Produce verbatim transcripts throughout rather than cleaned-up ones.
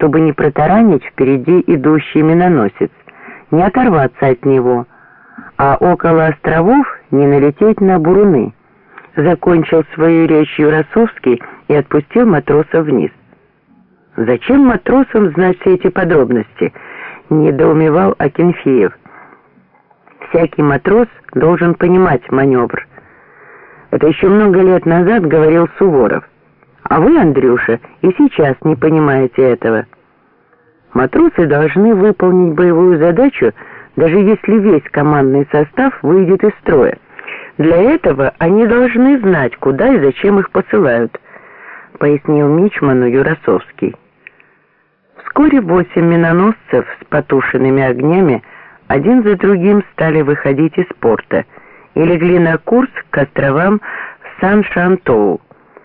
чтобы не протаранить впереди идущий миноносец, не оторваться от него, а около островов не налететь на буруны. Закончил свою речь Юрасовский и отпустил матросов вниз. «Зачем матросам знать все эти подробности?» — недоумевал Акинфеев. «Всякий матрос должен понимать маневр. Это еще много лет назад говорил Суворов. А вы, Андрюша, и сейчас не понимаете этого. Матросы должны выполнить боевую задачу, даже если весь командный состав выйдет из строя. Для этого они должны знать, куда и зачем их посылают», — пояснил мичману Юрасовский. Вскоре восемь миноносцев с потушенными огнями один за другим стали выходить из порта и легли на курс к островам Сан-Шантоу.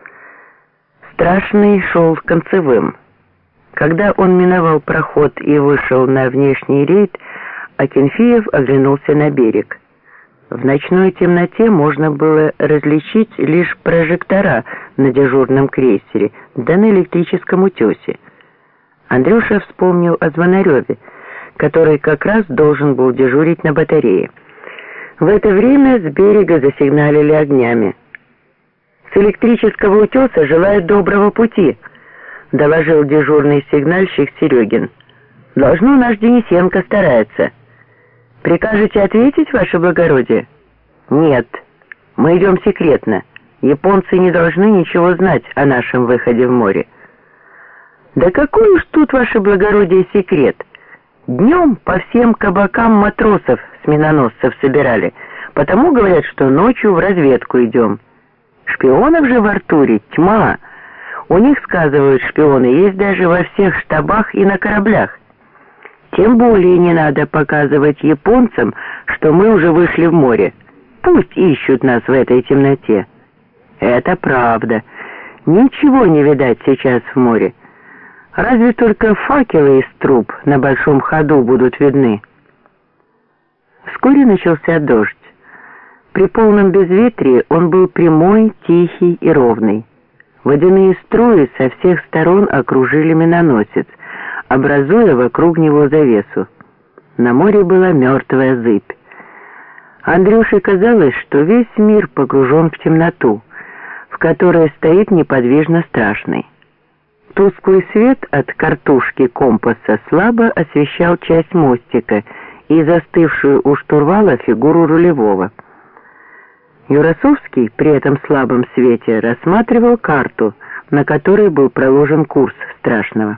Страшный шел концевым. Когда он миновал проход и вышел на внешний рейд, Акинфеев оглянулся на берег. В ночной темноте можно было различить лишь прожектора на дежурном крейсере, да на электрическом утесе. Андрюша вспомнил о Звонареве, который как раз должен был дежурить на батарее. В это время с берега засигналили огнями. «С электрического утеса желают доброго пути», — доложил дежурный сигнальщик Серегин. «Должно наш Денисенко старается. Прикажете ответить, ваше благородие?» «Нет, мы идем секретно. Японцы не должны ничего знать о нашем выходе в море». «Да какой уж тут, ваше благородие, секрет? Днем по всем кабакам матросов с миноносцев собирали, потому говорят, что ночью в разведку идем. Шпионов же в Артуре тьма. У них, сказывают, шпионы есть даже во всех штабах и на кораблях. Тем более не надо показывать японцам, что мы уже вышли в море. Пусть ищут нас в этой темноте». «Это правда. Ничего не видать сейчас в море. Разве только факелы из труб на большом ходу будут видны». Вскоре начался дождь. При полном безветрии он был прямой, тихий и ровный. Водяные струи со всех сторон окружили миноносец, образуя вокруг него завесу. На море была мертвая зыбь. Андрюше казалось, что весь мир погружен в темноту, в которой стоит неподвижно страшный. Тусклый свет от картушки компаса слабо освещал часть мостика и застывшую у штурвала фигуру рулевого. Юрасовский при этом слабом свете рассматривал карту, на которой был проложен курс страшного.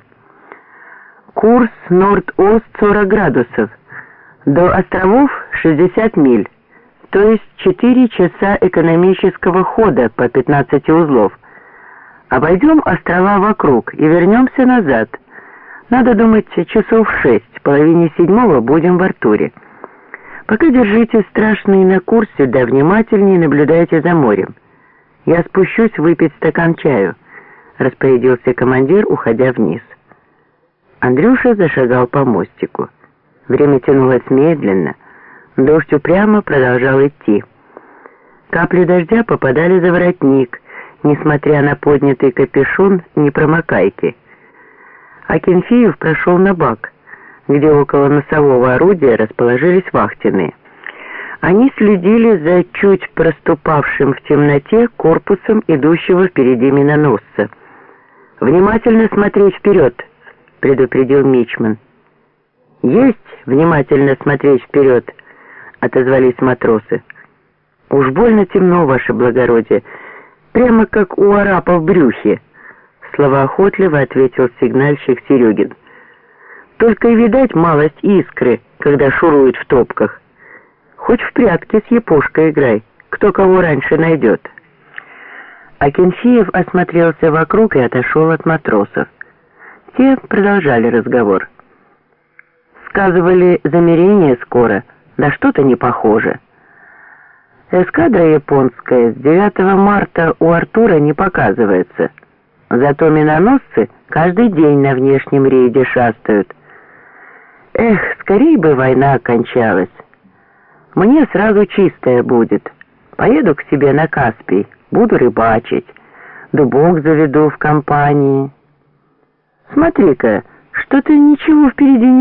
Курс норд-ост сорок градусов, до островов шестьдесят миль, то есть четыре часа экономического хода по пятнадцати узлов. Обойдем острова вокруг и вернемся назад. Надо думать, часов в шесть, в половине седьмого будем в Артуре. Пока держите страшный на курсе, да внимательнее наблюдайте за морем. Я спущусь выпить стакан чаю», — распорядился командир, уходя вниз. Андрюша зашагал по мостику. Время тянулось медленно. Дождь упрямо продолжал идти. Капли дождя попадали за воротник, несмотря на поднятый капюшон непромокайки. Акинфеев прошел на бак, где около носового орудия расположились вахтенные. Они следили за чуть проступавшим в темноте корпусом идущего впереди миноносца. «Внимательно смотреть вперед», — предупредил мичман. «Есть внимательно смотреть вперед», — отозвались матросы. «Уж больно темно, ваше благородие, прямо как у арапа в брюхе», — словоохотливо ответил сигнальщик Серегин. «Только и видать малость искры, когда шуруют в топках. Хоть в прятки с япошкой играй, кто кого раньше найдет». Акинфеев осмотрелся вокруг и отошел от матросов. Те продолжали разговор. Сказывали, замерение скоро, да что-то не похоже. Эскадра японская с девятого марта у Артура не показывается. Зато миноносцы каждый день на внешнем рейде шастают. Эх, скорей бы война окончалась. Мне сразу чистая будет. Поеду к себе на Каспий, буду рыбачить, дубок заведу в компании. Смотри-ка, Что-то ничего впереди не